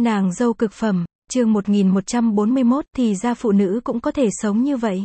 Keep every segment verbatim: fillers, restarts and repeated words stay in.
Nàng dâu cực phẩm, chương một nghìn một trăm bốn mươi mốt, thì ra phụ nữ cũng có thể sống như vậy.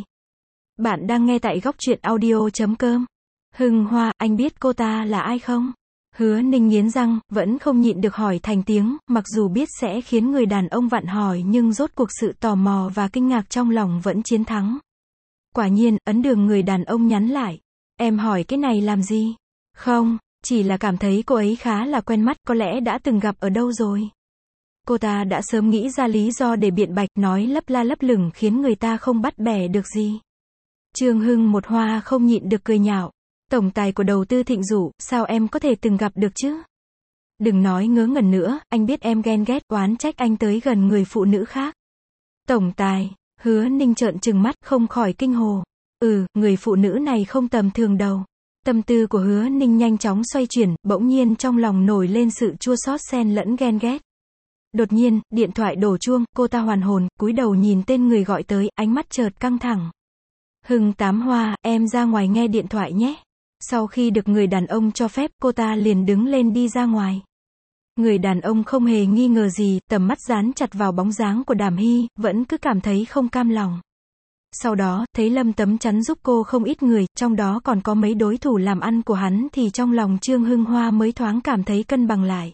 Bạn đang nghe tại góc truyện audio chấm com. Hưng Hoa, anh biết cô ta là ai không? Hứa Ninh nghiến răng, vẫn không nhịn được hỏi thành tiếng, mặc dù biết sẽ khiến người đàn ông vặn hỏi nhưng rốt cuộc sự tò mò và kinh ngạc trong lòng vẫn chiến thắng. Quả nhiên, ấn đường người đàn ông nhắn lại. Em hỏi cái này làm gì? Không, chỉ là cảm thấy cô ấy khá là quen mắt, có lẽ đã từng gặp ở đâu rồi. Cô ta đã sớm nghĩ ra lý do để biện bạch, nói lấp la lấp lửng khiến người ta không bắt bẻ được gì. Trương Hưng một hoa không nhịn được cười nhạo. Tổng tài của đầu tư Thịnh Dụ, sao em có thể từng gặp được chứ? Đừng nói ngớ ngẩn nữa, anh biết em ghen ghét, oán trách anh tới gần người phụ nữ khác. Tổng tài, Hứa Ninh trợn trừng mắt, không khỏi kinh hồ. Ừ, người phụ nữ này không tầm thường đâu. Tâm tư của Hứa Ninh nhanh chóng xoay chuyển, bỗng nhiên trong lòng nổi lên sự chua xót xen lẫn ghen ghét. Đột nhiên, điện thoại đổ chuông, cô ta hoàn hồn, cúi đầu nhìn tên người gọi tới, ánh mắt chợt căng thẳng. Hưng Tám Hoa, em ra ngoài nghe điện thoại nhé. Sau khi được người đàn ông cho phép, cô ta liền đứng lên đi ra ngoài. Người đàn ông không hề nghi ngờ gì, tầm mắt dán chặt vào bóng dáng của Đàm Hy, vẫn cứ cảm thấy không cam lòng. Sau đó, thấy Lâm Tấm chắn giúp cô không ít người, trong đó còn có mấy đối thủ làm ăn của hắn, thì trong lòng Trương Hưng Hoa mới thoáng cảm thấy cân bằng lại.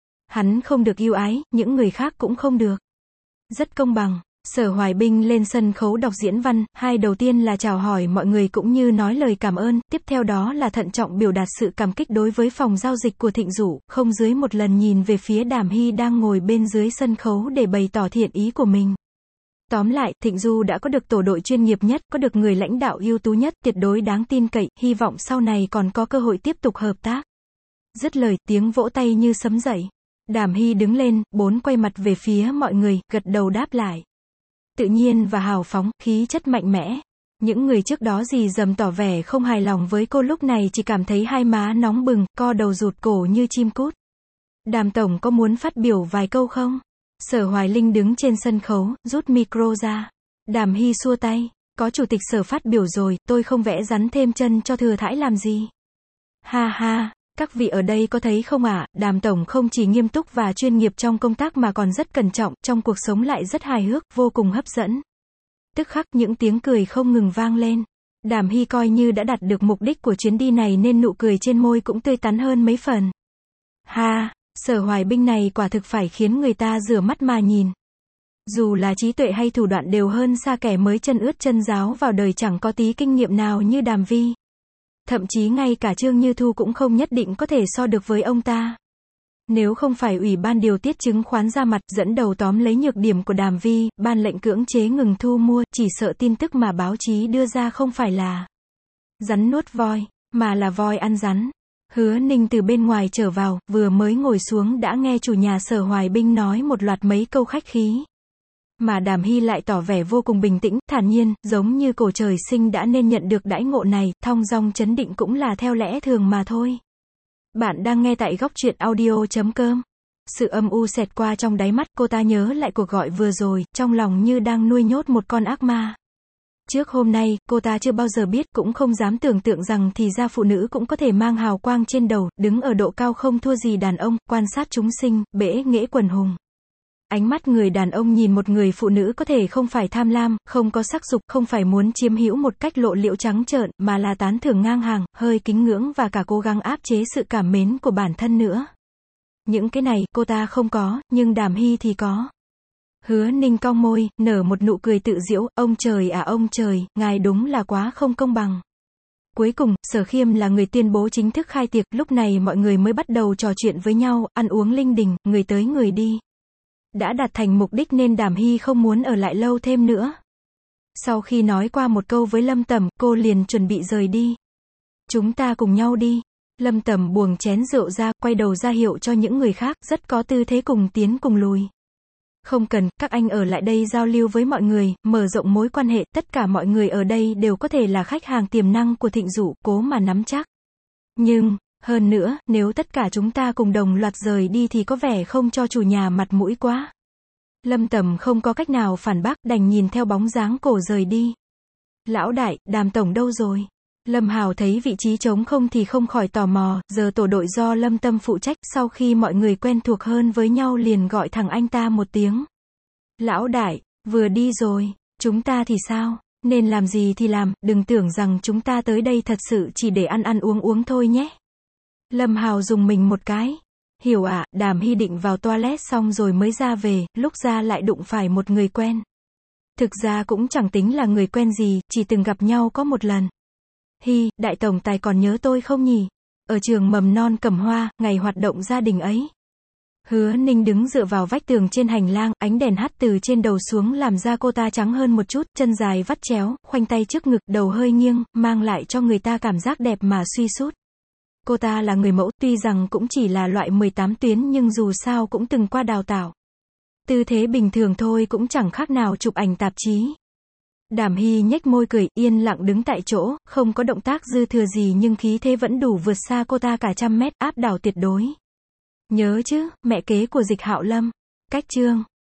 Hắn không được ưu ái, những người khác cũng không được. Rất công bằng. Sở Hoài Binh lên sân khấu đọc diễn văn, hai đầu tiên là chào hỏi mọi người cũng như nói lời cảm ơn, tiếp theo đó là thận trọng biểu đạt sự cảm kích đối với phòng giao dịch của Thịnh Dụ, không dưới một lần nhìn về phía Đàm Hy đang ngồi bên dưới sân khấu để bày tỏ thiện ý của mình. Tóm lại, Thịnh Du đã có được tổ đội chuyên nghiệp nhất, có được người lãnh đạo ưu tú nhất, tuyệt đối đáng tin cậy, hy vọng sau này còn có cơ hội tiếp tục hợp tác. Dứt lời, tiếng vỗ tay như sấm dậy. Đàm Hy đứng lên, bốn quay mặt về phía mọi người, gật đầu đáp lại. Tự nhiên và hào phóng, khí chất mạnh mẽ. Những người trước đó gì dầm tỏ vẻ không hài lòng với cô lúc này chỉ cảm thấy hai má nóng bừng, co đầu rụt cổ như chim cút. Đàm tổng có muốn phát biểu vài câu không? Sở Hoài Linh đứng trên sân khấu, rút micro ra. Đàm Hy xua tay. Có chủ tịch Sở phát biểu rồi, tôi không vẽ rắn thêm chân cho thừa thãi làm gì. Ha ha. Các vị ở đây có thấy không ạ, à, Đàm tổng không chỉ nghiêm túc và chuyên nghiệp trong công tác mà còn rất cẩn trọng, trong cuộc sống lại rất hài hước, vô cùng hấp dẫn. Tức khắc những tiếng cười không ngừng vang lên. Đàm Hy coi như đã đạt được mục đích của chuyến đi này nên nụ cười trên môi cũng tươi tắn hơn mấy phần. Ha, Sở Hoài Binh này quả thực phải khiến người ta rửa mắt mà nhìn. Dù là trí tuệ hay thủ đoạn đều hơn xa kẻ mới chân ướt chân ráo vào đời chẳng có tí kinh nghiệm nào như Đàm Vi. Thậm chí ngay cả Trương Như Thu cũng không nhất định có thể so được với ông ta. Nếu không phải Ủy ban điều tiết chứng khoán ra mặt dẫn đầu tóm lấy nhược điểm của Đàm Vi, ban lệnh cưỡng chế ngừng thu mua, chỉ sợ tin tức mà báo chí đưa ra không phải là rắn nuốt voi, mà là voi ăn rắn. Hứa Ninh từ bên ngoài trở vào, vừa mới ngồi xuống đã nghe chủ nhà Sở Hoài Binh nói một loạt mấy câu khách khí. Mà Đàm Hy lại tỏ vẻ vô cùng bình tĩnh, thản nhiên, giống như cổ trời sinh đã nên nhận được đãi ngộ này, thong dong chấn định cũng là theo lẽ thường mà thôi. Bạn đang nghe tại góc truyện audio chấm com. Sự âm u xẹt qua trong đáy mắt, cô ta nhớ lại cuộc gọi vừa rồi, trong lòng như đang nuôi nhốt một con ác ma. Trước hôm nay, cô ta chưa bao giờ biết, cũng không dám tưởng tượng rằng thì ra phụ nữ cũng có thể mang hào quang trên đầu, đứng ở độ cao không thua gì đàn ông, quan sát chúng sinh, bẽ nghễ quần hùng. Ánh mắt người đàn ông nhìn một người phụ nữ có thể không phải tham lam, không có sắc dục, không phải muốn chiếm hữu một cách lộ liễu trắng trợn, mà là tán thưởng ngang hàng, hơi kính ngưỡng và cả cố gắng áp chế sự cảm mến của bản thân nữa. Những cái này, cô ta không có, nhưng Đàm Hy thì có. Hứa Ninh cong môi, nở một nụ cười tự giễu, ông trời à ông trời, ngài đúng là quá không công bằng. Cuối cùng, Sở Khiêm là người tuyên bố chính thức khai tiệc, lúc này mọi người mới bắt đầu trò chuyện với nhau, ăn uống linh đình, người tới người đi. Đã đạt thành mục đích nên Đàm Hy không muốn ở lại lâu thêm nữa. Sau khi nói qua một câu với Lâm Tầm, cô liền chuẩn bị rời đi. Chúng ta cùng nhau đi. Lâm Tầm buông chén rượu ra, quay đầu ra hiệu cho những người khác, rất có tư thế cùng tiến cùng lùi. Không cần, các anh ở lại đây giao lưu với mọi người, mở rộng mối quan hệ, tất cả mọi người ở đây đều có thể là khách hàng tiềm năng của Thịnh Dụ, cố mà nắm chắc. Nhưng, hơn nữa, nếu tất cả chúng ta cùng đồng loạt rời đi thì có vẻ không cho chủ nhà mặt mũi quá. Lâm Tầm không có cách nào phản bác, đành nhìn theo bóng dáng cổ rời đi. Lão đại, Đàm tổng đâu rồi? Lâm Hào thấy vị trí trống không thì không khỏi tò mò, giờ tổ đội do Lâm Tâm phụ trách, sau khi mọi người quen thuộc hơn với nhau liền gọi thẳng anh ta một tiếng. Lão đại, vừa đi rồi, chúng ta thì sao? Nên làm gì thì làm, đừng tưởng rằng chúng ta tới đây thật sự chỉ để ăn ăn uống uống thôi nhé. Lâm Hào dùng mình một cái. Hiểu ạ, à, Đàm Hy định vào toilet xong rồi mới ra về, lúc ra lại đụng phải một người quen. Thực ra cũng chẳng tính là người quen gì, chỉ từng gặp nhau có một lần. Hi, đại tổng tài còn nhớ tôi không nhỉ? Ở trường mầm non Cẩm Hoa, ngày hoạt động gia đình ấy. Hứa Ninh đứng dựa vào vách tường trên hành lang, ánh đèn hắt từ trên đầu xuống làm da cô ta trắng hơn một chút, chân dài vắt chéo, khoanh tay trước ngực, đầu hơi nghiêng, mang lại cho người ta cảm giác đẹp mà suy sút. Cô ta là người mẫu, tuy rằng cũng chỉ là loại mười tám tuyến nhưng dù sao cũng từng qua đào tạo. Tư thế bình thường thôi cũng chẳng khác nào chụp ảnh tạp chí. Đàm Hy nhếch môi cười, yên lặng đứng tại chỗ, không có động tác dư thừa gì nhưng khí thế vẫn đủ vượt xa cô ta cả trăm mét, áp đảo tuyệt đối. Nhớ chứ, mẹ kế của Dịch Hạo Lâm. Cách chương